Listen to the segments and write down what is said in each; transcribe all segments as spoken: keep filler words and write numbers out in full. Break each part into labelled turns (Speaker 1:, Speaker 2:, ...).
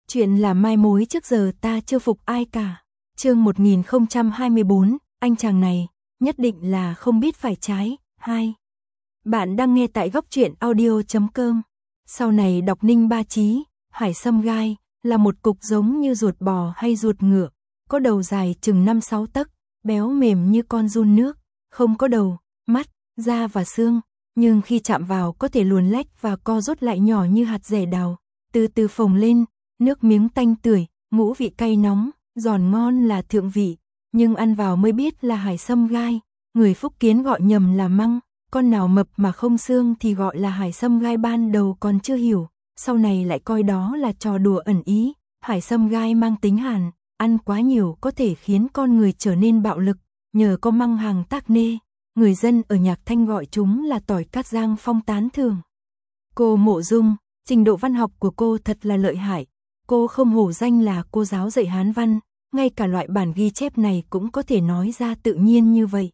Speaker 1: Chuyện là mai mối trước giờ ta chưa phục ai cả. Chương một nghìn không trăm hai mươi bốn, anh chàng này, nhất định là không biết phải trái. Hai. Bạn đang nghe tại góc truyện audio chấm com. Sau này đọc Ninh Ba Chí, hải sâm gai, là một cục giống như ruột bò hay ruột ngựa, có đầu dài chừng năm sáu tấc, béo mềm như con giun nước, không có đầu, mắt, da và xương, nhưng khi chạm vào có thể luồn lách và co rút lại nhỏ như hạt dẻ đào, từ từ phồng lên, nước miếng tanh tưởi, ngũ vị cay nóng, giòn ngon là thượng vị, nhưng ăn vào mới biết là hải sâm gai, người Phúc Kiến gọi nhầm là măng, con nào mập mà không xương thì gọi là hải sâm gai, ban đầu còn chưa hiểu, sau này lại coi đó là trò đùa ẩn ý. Hải sâm gai mang tính hàn, ăn quá nhiều có thể khiến con người trở nên bạo lực, nhờ có măng hàng tác nê, người dân ở Nhạc Thanh gọi chúng là tỏi Cát Giang Phong tán thưởng. Cô Mộ Dung, trình độ văn học của cô thật là lợi hại, cô không hổ danh là cô giáo dạy Hán văn, ngay cả loại bản ghi chép này cũng có thể nói ra tự nhiên như vậy.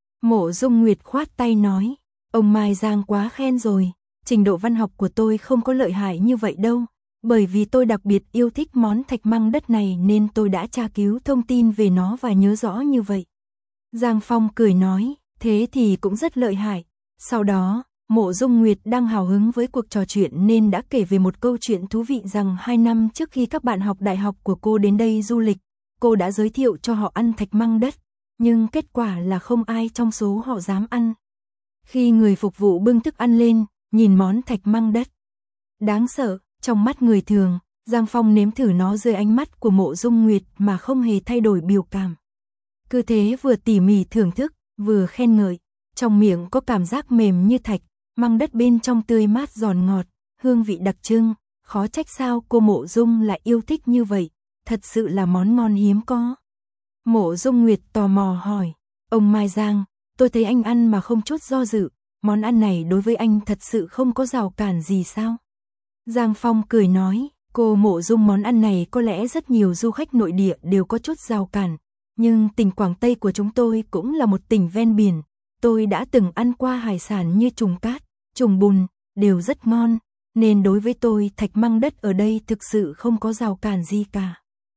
Speaker 1: Mộ Dung Nguyệt khoát tay nói, ông Mai Giang quá khen rồi, trình độ văn học của tôi không có lợi hại như vậy đâu. Bởi vì tôi đặc biệt yêu thích món thạch măng đất này nên tôi đã tra cứu thông tin về nó và nhớ rõ như vậy. Giang Phong cười nói, thế thì cũng rất lợi hại. Sau đó, Mộ Dung Nguyệt đang hào hứng với cuộc trò chuyện nên đã kể về một câu chuyện thú vị rằng hai năm trước khi các bạn học đại học của cô đến đây du lịch, cô đã giới thiệu cho họ ăn thạch măng đất, nhưng kết quả là không ai trong số họ dám ăn. Khi người phục vụ bưng thức ăn lên, nhìn món thạch măng đất đáng sợ, trong mắt người thường, Giang Phong nếm thử nó dưới ánh mắt của Mộ Dung Nguyệt mà không hề thay đổi biểu cảm. Cứ thế vừa tỉ mỉ thưởng thức, vừa khen ngợi, trong miệng có cảm giác mềm như thạch, măng đất bên trong tươi mát giòn ngọt, hương vị đặc trưng, khó trách sao cô Mộ Dung lại yêu thích như vậy, thật sự là món ngon hiếm có. Mộ Dung Nguyệt tò mò hỏi, ông Mai Giang, tôi thấy anh ăn mà không chút do dự, món ăn này đối với anh thật sự không có rào cản gì sao? Giang Phong cười nói, cô Mộ Dung, món ăn này có lẽ rất nhiều du khách nội địa đều có chút rào cản, nhưng tỉnh Quảng Tây của chúng tôi cũng là một tỉnh ven biển, tôi đã từng ăn qua hải sản như trùng cát, trùng bùn, đều rất ngon, nên đối với tôi thạch măng đất ở đây thực sự không có rào cản gì cả.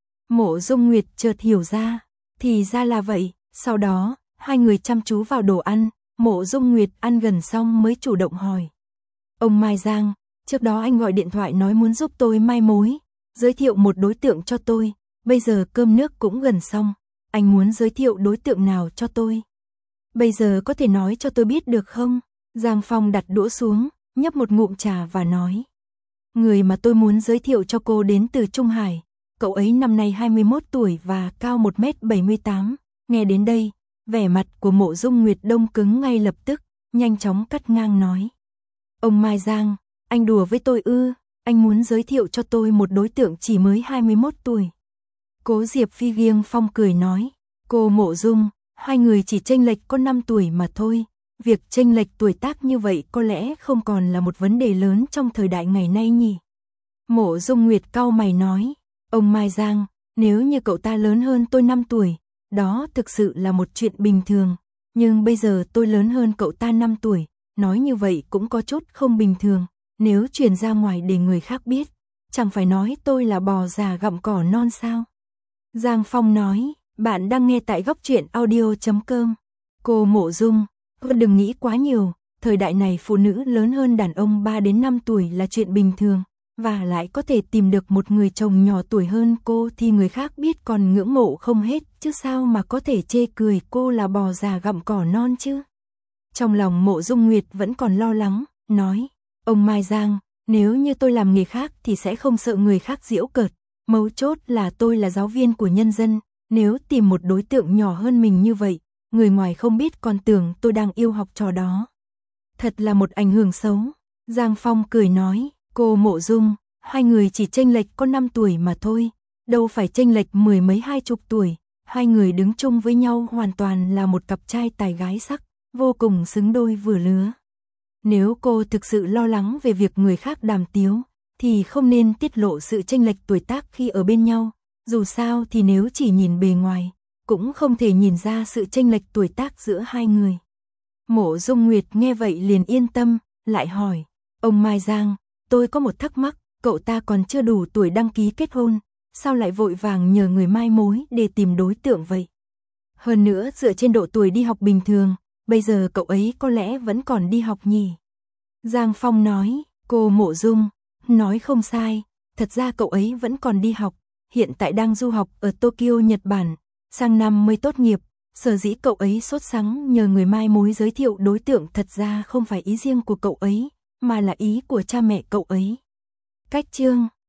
Speaker 1: Mộ Dung Nguyệt chợt hiểu ra, thì ra là vậy, sau đó, hai người chăm chú vào đồ ăn, Mộ Dung Nguyệt ăn gần xong mới chủ động hỏi. Ông Mai Giang, trước đó anh gọi điện thoại nói muốn giúp tôi mai mối, giới thiệu một đối tượng cho tôi, bây giờ cơm nước cũng gần xong, anh muốn giới thiệu đối tượng nào cho tôi? Bây giờ có thể nói cho tôi biết được không? Giang Phong đặt đũa xuống, nhấp một ngụm trà và nói. Người mà tôi muốn giới thiệu cho cô đến từ Trung Hải, cậu ấy năm nay hai mươi mốt tuổi và cao một mét bảy mươi tám, nghe đến đây, vẻ mặt của Mộ Dung Nguyệt đông cứng ngay lập tức, nhanh chóng cắt ngang nói. Ông Mai Giang, anh đùa với tôi ư, anh muốn giới thiệu cho tôi một đối tượng chỉ mới hai mươi mốt tuổi. Cố Diệp Phi Viêng Phong cười nói, cô Mộ Dung, hai người chỉ chênh lệch có năm tuổi mà thôi, việc chênh lệch tuổi tác như vậy có lẽ không còn là một vấn đề lớn trong thời đại ngày nay nhỉ. Mộ Dung Nguyệt cau mày nói, ông Mai Giang, nếu như cậu ta lớn hơn tôi năm tuổi, đó thực sự là một chuyện bình thường, nhưng bây giờ tôi lớn hơn cậu ta năm tuổi, nói như vậy cũng có chút không bình thường. Nếu truyền ra ngoài để người khác biết, chẳng phải nói tôi là bò già gặm cỏ non sao? Giang Phong nói, bạn đang nghe tại góc truyện audio chấm com. Cô Mộ Dung, đừng nghĩ quá nhiều, thời đại này phụ nữ lớn hơn đàn ông ba đến năm tuổi là chuyện bình thường, và lại có thể tìm được một người chồng nhỏ tuổi hơn cô thì người khác biết còn ngưỡng mộ không hết, chứ sao mà có thể chê cười cô là bò già gặm cỏ non chứ? Trong lòng Mộ Dung Nguyệt vẫn còn lo lắng, nói. Ông Mai Giang, nếu như tôi làm nghề khác thì sẽ không sợ người khác giễu cợt, mấu chốt là tôi là giáo viên của nhân dân, nếu tìm một đối tượng nhỏ hơn mình như vậy, người ngoài không biết còn tưởng tôi đang yêu học trò đó. Thật là một ảnh hưởng xấu. Giang Phong cười nói, cô Mộ Dung, hai người chỉ chênh lệch có năm tuổi mà thôi, đâu phải chênh lệch mười mấy hai chục tuổi, hai người đứng chung với nhau hoàn toàn là một cặp trai tài gái sắc, vô cùng xứng đôi vừa lứa. Nếu cô thực sự lo lắng về việc người khác đàm tiếu, thì không nên tiết lộ sự chênh lệch tuổi tác khi ở bên nhau, dù sao thì nếu chỉ nhìn bề ngoài, cũng không thể nhìn ra sự chênh lệch tuổi tác giữa hai người. Mộ Dung Nguyệt nghe vậy liền yên tâm, lại hỏi, ông Mai Giang, tôi có một thắc mắc, cậu ta còn chưa đủ tuổi đăng ký kết hôn, sao lại vội vàng nhờ người mai mối để tìm đối tượng vậy? Hơn nữa dựa trên độ tuổi đi học bình thường, bây giờ cậu ấy có lẽ vẫn còn đi học nhỉ? Giang Phong nói, cô Mộ Dung, nói không sai, thật ra cậu ấy vẫn còn đi học, hiện tại đang du học ở Tokyo, Nhật Bản, sang năm mới tốt nghiệp, sở dĩ cậu ấy sốt sắng nhờ người mai mối giới thiệu đối tượng thật ra không phải ý riêng của cậu ấy, mà là ý của cha mẹ cậu ấy. Cách chương